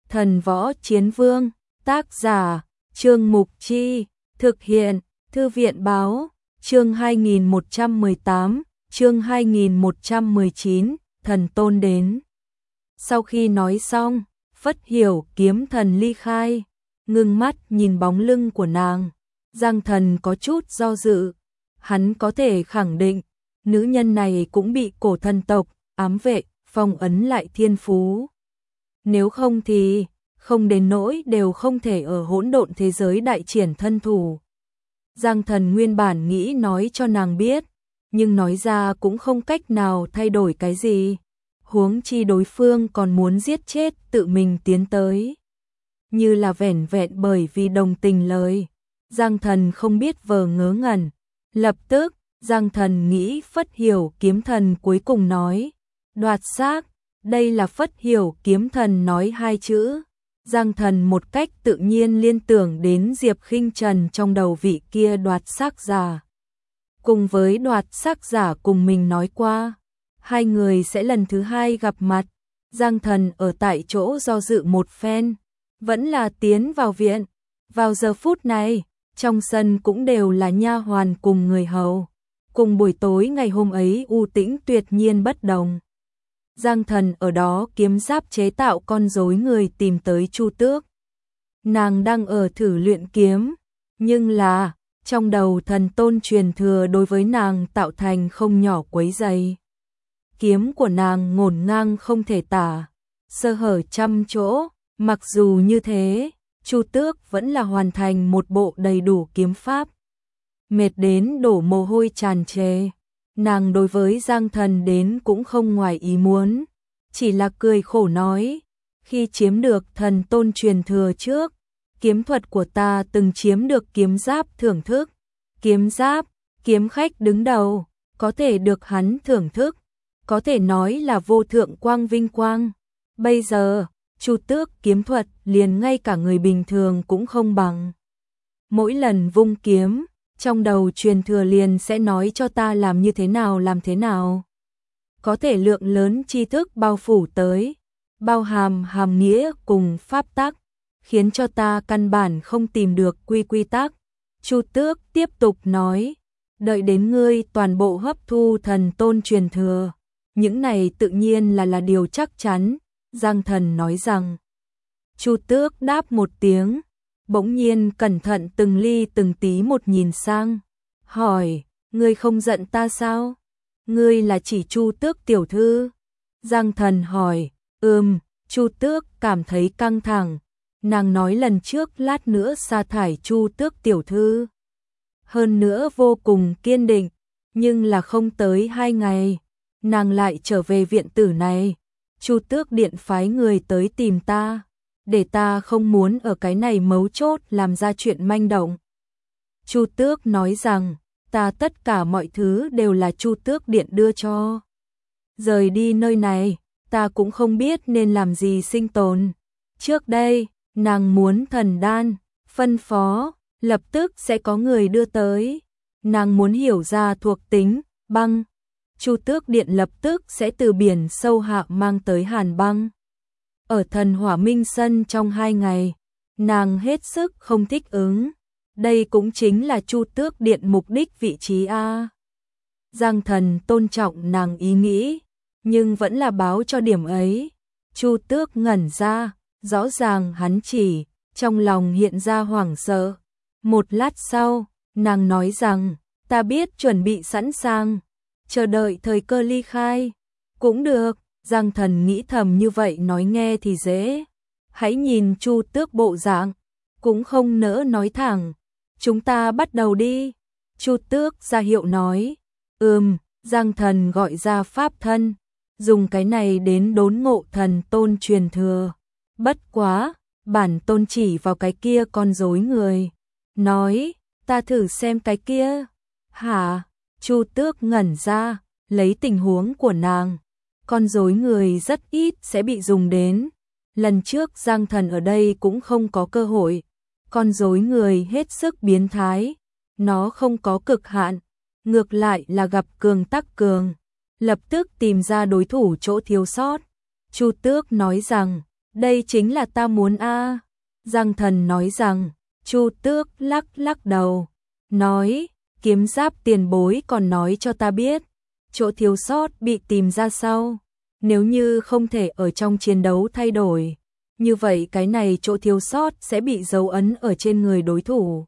Thần Võ Chiến Vương, tác giả, Trương Mục Chi, thực hiện, Thư viện Báo, chương 2118, chương 2119, thần tôn đến. Sau khi nói xong, Phất Hiểu kiếm thần ly khai, ngưng mắt nhìn bóng lưng của nàng. Giang Thần có chút do dự, hắn có thể khẳng định, nữ nhân này cũng bị cổ thần tộc, ám vệ, phong ấn lại thiên phú. Nếu không thì, không đến nỗi đều không thể ở hỗn độn thế giới đại triển thân thủ. Giang Thần nguyên bản nghĩ nói cho nàng biết, nhưng nói ra cũng không cách nào thay đổi cái gì. Huống chi đối phương còn muốn giết chết tự mình tiến tới. Như là vẻn vẹn bởi vì đồng tình lời. Giang Thần không biết vờ ngớ ngẩn. Lập tức, Giang Thần nghĩ Phất Hiểu kiếm thần cuối cùng nói. Đoạt xác, đây là Phất Hiểu kiếm thần nói hai chữ. Giang Thần một cách tự nhiên liên tưởng đến Diệp Khinh Trần trong đầu vị kia đoạt xác giả. Cùng với đoạt xác giả cùng mình nói qua, hai người sẽ lần thứ hai gặp mặt. Giang Thần ở tại chỗ do dự một phen, vẫn là tiến vào viện. Vào giờ phút này, trong sân cũng đều là nha hoàn cùng người hầu. Cùng buổi tối ngày hôm ấy u tĩnh tuyệt nhiên bất đồng. Giang Thần ở đó kiếm giáp chế tạo con rối người tìm tới Chu Tước. Nàng đang ở thử luyện kiếm, nhưng là trong đầu thần tôn truyền thừa đối với nàng tạo thành không nhỏ quấy rầy. Kiếm của nàng ngổn ngang không thể tả, sơ hở trăm chỗ, mặc dù như thế, Chu Tước vẫn là hoàn thành một bộ đầy đủ kiếm pháp. Mệt đến đổ mồ hôi tràn trề, nàng đối với Giang Thần đến cũng không ngoài ý muốn, chỉ là cười khổ nói, khi chiếm được thần tôn truyền thừa trước, kiếm thuật của ta từng chiếm được kiếm giáp thưởng thức. Kiếm giáp, kiếm khách đứng đầu, có thể được hắn thưởng thức, có thể nói là vô thượng quang vinh quang. Bây giờ, Chu Tước kiếm thuật liền ngay cả người bình thường cũng không bằng. Mỗi lần vung kiếm, trong đầu truyền thừa liền sẽ nói cho ta làm như thế nào. Có thể lượng lớn tri thức bao phủ tới, bao hàm hàm nghĩa cùng pháp tắc, khiến cho ta căn bản không tìm được quy tắc. Chu Tước tiếp tục nói, đợi đến ngươi toàn bộ hấp thu thần tôn truyền thừa, những này tự nhiên là điều chắc chắn. Giang Thần nói rằng, Chu Tước đáp một tiếng, bỗng nhiên cẩn thận từng ly từng tí một nhìn sang, hỏi, ngươi không giận ta sao? Ngươi là chỉ Chu Tước tiểu thư? Giang Thần hỏi, Chu Tước cảm thấy căng thẳng. Nàng nói lần trước lát nữa sa thải Chu Tước tiểu thư. Hơn nữa vô cùng kiên định, nhưng là không tới 2 ngày, nàng lại trở về viện tử này. Chu Tước điện phái người tới tìm ta, để ta không muốn ở cái này mấu chốt làm ra chuyện manh động. Chu Tước nói rằng, ta tất cả mọi thứ đều là Chu Tước điện đưa cho. Rời đi nơi này, ta cũng không biết nên làm gì sinh tồn. Trước đây, nàng muốn thần đan, phân phó, lập tức sẽ có người đưa tới. Nàng muốn hiểu ra thuộc tính, băng. Chu Tước điện lập tức sẽ từ biển sâu hạ mang tới hàn băng. Ở thần hỏa minh sân trong 2 ngày, nàng hết sức không thích ứng. Đây cũng chính là Chu Tước điện mục đích vị trí A. Giang Thần tôn trọng nàng ý nghĩ, nhưng vẫn là báo cho điểm ấy. Chu Tước ngẩn ra, rõ ràng hắn chỉ, trong lòng hiện ra hoảng sợ. Một lát sau, nàng nói rằng, ta biết chuẩn bị sẵn sàng, chờ đợi thời cơ ly khai. Cũng được, Giang Thần nghĩ thầm như vậy nói nghe thì dễ. Hãy nhìn Chu Tước bộ dạng, cũng không nỡ nói thẳng. Chúng ta bắt đầu đi. Chu Tước ra hiệu nói. Giang Thần gọi ra pháp thân, dùng cái này đến đốn ngộ thần tôn truyền thừa. Bất quá, bản tôn chỉ vào cái kia con rối người. Nói, ta thử xem cái kia. Hả? Chu Tước ngẩn ra, lấy tình huống của nàng. Con rối người rất ít sẽ bị dùng đến. Lần trước Giang Thần ở đây cũng không có cơ hội. Con rối người hết sức biến thái. Nó không có cực hạn. Ngược lại là gặp cường tắc cường. Lập tức tìm ra đối thủ chỗ thiếu sót. Chu Tước nói rằng, Đây chính là ta muốn a. Giang Thần nói rằng. Chu Tước lắc lắc đầu, nói, kiếm giáp tiền bối còn nói cho ta biết, chỗ thiếu sót bị tìm ra sau, nếu như không thể ở trong chiến đấu thay đổi, như vậy cái này chỗ thiếu sót sẽ bị dấu ấn ở trên người đối thủ.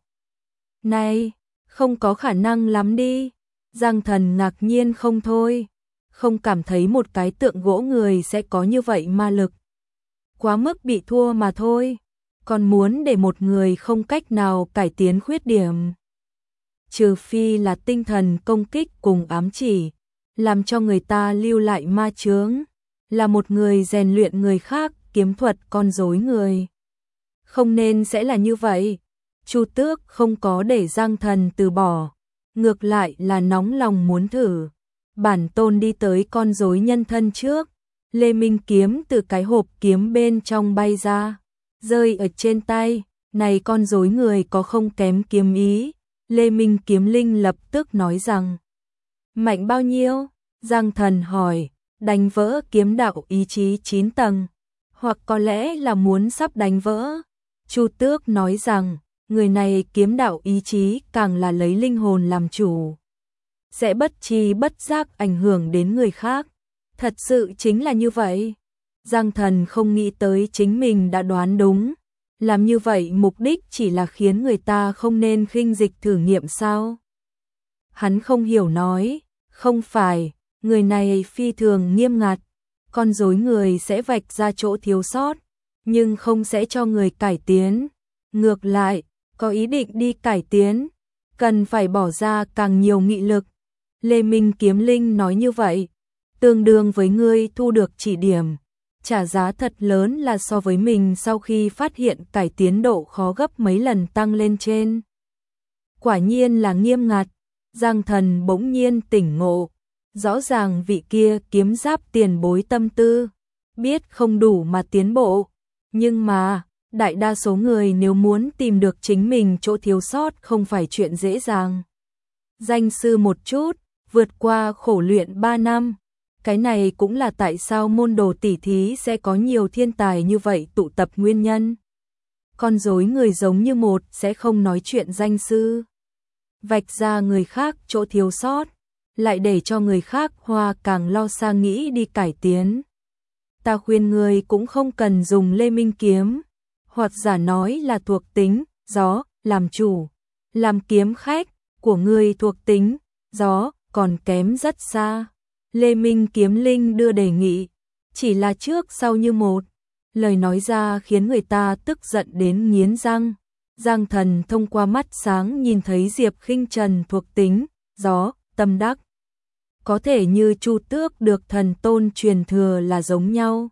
Này, không có khả năng lắm đi. Giang Thần ngạc nhiên không thôi, không cảm thấy một cái tượng gỗ người sẽ có như vậy ma lực. Quá mức bị thua mà thôi. Còn muốn để một người không cách nào cải tiến khuyết điểm. Trừ phi là tinh thần công kích cùng ám chỉ, làm cho người ta lưu lại ma chướng, là một người rèn luyện người khác, kiếm thuật con rối người. Không nên sẽ là như vậy. Chu Tước không có để Giang Thần từ bỏ, ngược lại là nóng lòng muốn thử. Bản tôn đi tới con rối nhân thân trước, Lê Minh kiếm từ cái hộp kiếm bên trong bay ra, rơi ở trên tay, này con rối người có không kém kiếm ý. Lê Minh kiếm linh lập tức nói rằng, mạnh bao nhiêu? Giang Thần hỏi, đánh vỡ kiếm đạo ý chí 9 tầng, hoặc có lẽ là muốn sắp đánh vỡ. Chu Tước nói rằng, người này kiếm đạo ý chí càng là lấy linh hồn làm chủ, sẽ bất tri bất giác ảnh hưởng đến người khác. Thật sự chính là như vậy. Giang Thần không nghĩ tới chính mình đã đoán đúng. Làm như vậy mục đích chỉ là khiến người ta không nên khinh dịch thử nghiệm sao? Hắn không hiểu nói, không phải, người này phi thường nghiêm ngặt, con rối người sẽ vạch ra chỗ thiếu sót, nhưng không sẽ cho người cải tiến. Ngược lại, có ý định đi cải tiến, cần phải bỏ ra càng nhiều nghị lực. Lê Minh kiếm linh nói như vậy, tương đương với ngươi thu được chỉ điểm, trả giá thật lớn là so với mình sau khi phát hiện cải tiến độ khó gấp mấy lần tăng lên trên. Quả nhiên là nghiêm ngặt. Giang Thần bỗng nhiên tỉnh ngộ, rõ ràng vị kia kiếm giáp tiền bối tâm tư, biết không đủ mà tiến bộ, nhưng mà đại đa số người nếu muốn tìm được chính mình chỗ thiếu sót không phải chuyện dễ dàng. Danh sư một chút, vượt qua khổ luyện 3 năm. Cái này cũng là tại sao môn đồ tỷ thí sẽ có nhiều thiên tài như vậy tụ tập nguyên nhân. Con rối người giống như một sẽ không nói chuyện danh sư, vạch ra người khác chỗ thiếu sót, lại để cho người khác hoa càng lo xa nghĩ đi cải tiến. Ta khuyên người cũng không cần dùng Lê Minh kiếm, hoặc giả nói là thuộc tính gió làm chủ, làm kiếm khách của người thuộc tính gió còn kém rất xa. Lê Minh kiếm linh đưa đề nghị, chỉ là trước sau như một, lời nói ra khiến người ta tức giận đến nghiến răng. Giang Thần thông qua mắt sáng nhìn thấy Diệp Khinh Trần thuộc tính gió, tâm đắc, có thể như Chu Tước được thần tôn truyền thừa là giống nhau,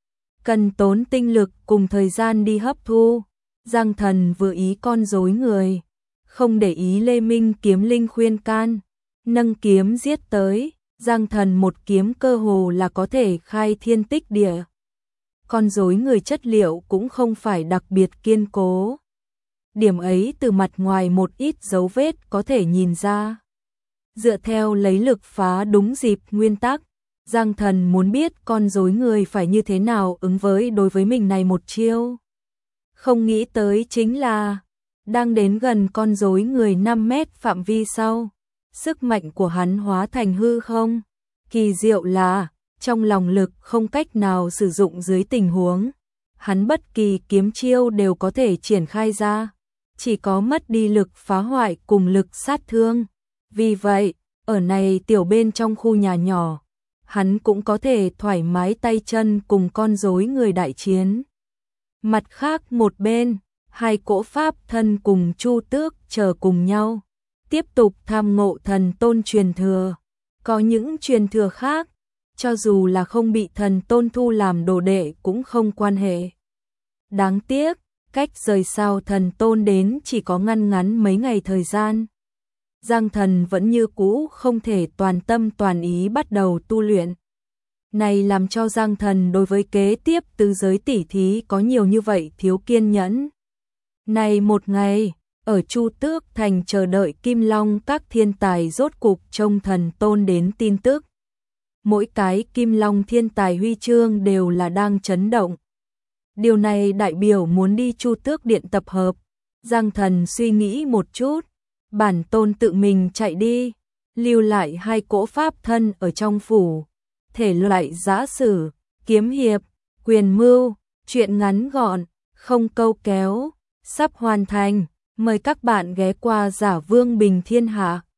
cần tốn tinh lực cùng thời gian đi hấp thu. Giang Thần vừa ý con rối người, không để ý Lê Minh kiếm linh khuyên can, nâng kiếm giết tới. Giang Thần một kiếm cơ hồ là có thể khai thiên tích địa. Con rối người chất liệu cũng không phải đặc biệt kiên cố. Điểm ấy từ mặt ngoài một ít dấu vết có thể nhìn ra. Dựa theo lấy lực phá đúng dịp nguyên tắc, Giang Thần muốn biết con rối người phải như thế nào ứng với đối với mình này một chiêu. Không nghĩ tới chính là, đang đến gần con rối người 5 mét phạm vi sau, sức mạnh của hắn hóa thành hư không. Kỳ diệu là, trong lòng lực không cách nào sử dụng dưới tình huống, hắn bất kỳ kiếm chiêu đều có thể triển khai ra, chỉ có mất đi lực phá hoại cùng lực sát thương. Vì vậy, ở này tiểu bên trong khu nhà nhỏ, hắn cũng có thể thoải mái tay chân cùng con rối người đại chiến. Mặt khác một bên, hai cỗ pháp thân cùng Chu Tước chờ cùng nhau, tiếp tục tham ngộ thần tôn truyền thừa. Có những truyền thừa khác, cho dù là không bị thần tôn thu làm đồ đệ cũng không quan hệ. Đáng tiếc, cách rời sao thần tôn đến chỉ có ngăn ngắn mấy ngày thời gian. Giang Thần vẫn như cũ không thể toàn tâm toàn ý bắt đầu tu luyện. Này làm cho Giang Thần đối với kế tiếp tứ giới tỷ thí có nhiều như vậy thiếu kiên nhẫn. Này một ngày, ở Chu Tước Thành chờ đợi Kim Long các thiên tài rốt cục trông thần tôn đến tin tức. Mỗi cái Kim Long thiên tài huy chương đều là đang chấn động. Điều này đại biểu muốn đi Chu Tước Điện tập hợp. Giang Thần suy nghĩ một chút, bản tôn tự mình chạy đi, lưu lại 2 cỗ pháp thân ở trong phủ. Thể loại giã sử, kiếm hiệp, quyền mưu, truyện ngắn gọn, không câu kéo, sắp hoàn thành. Mời các bạn ghé qua Giả Vương Bình Thiên Hạ.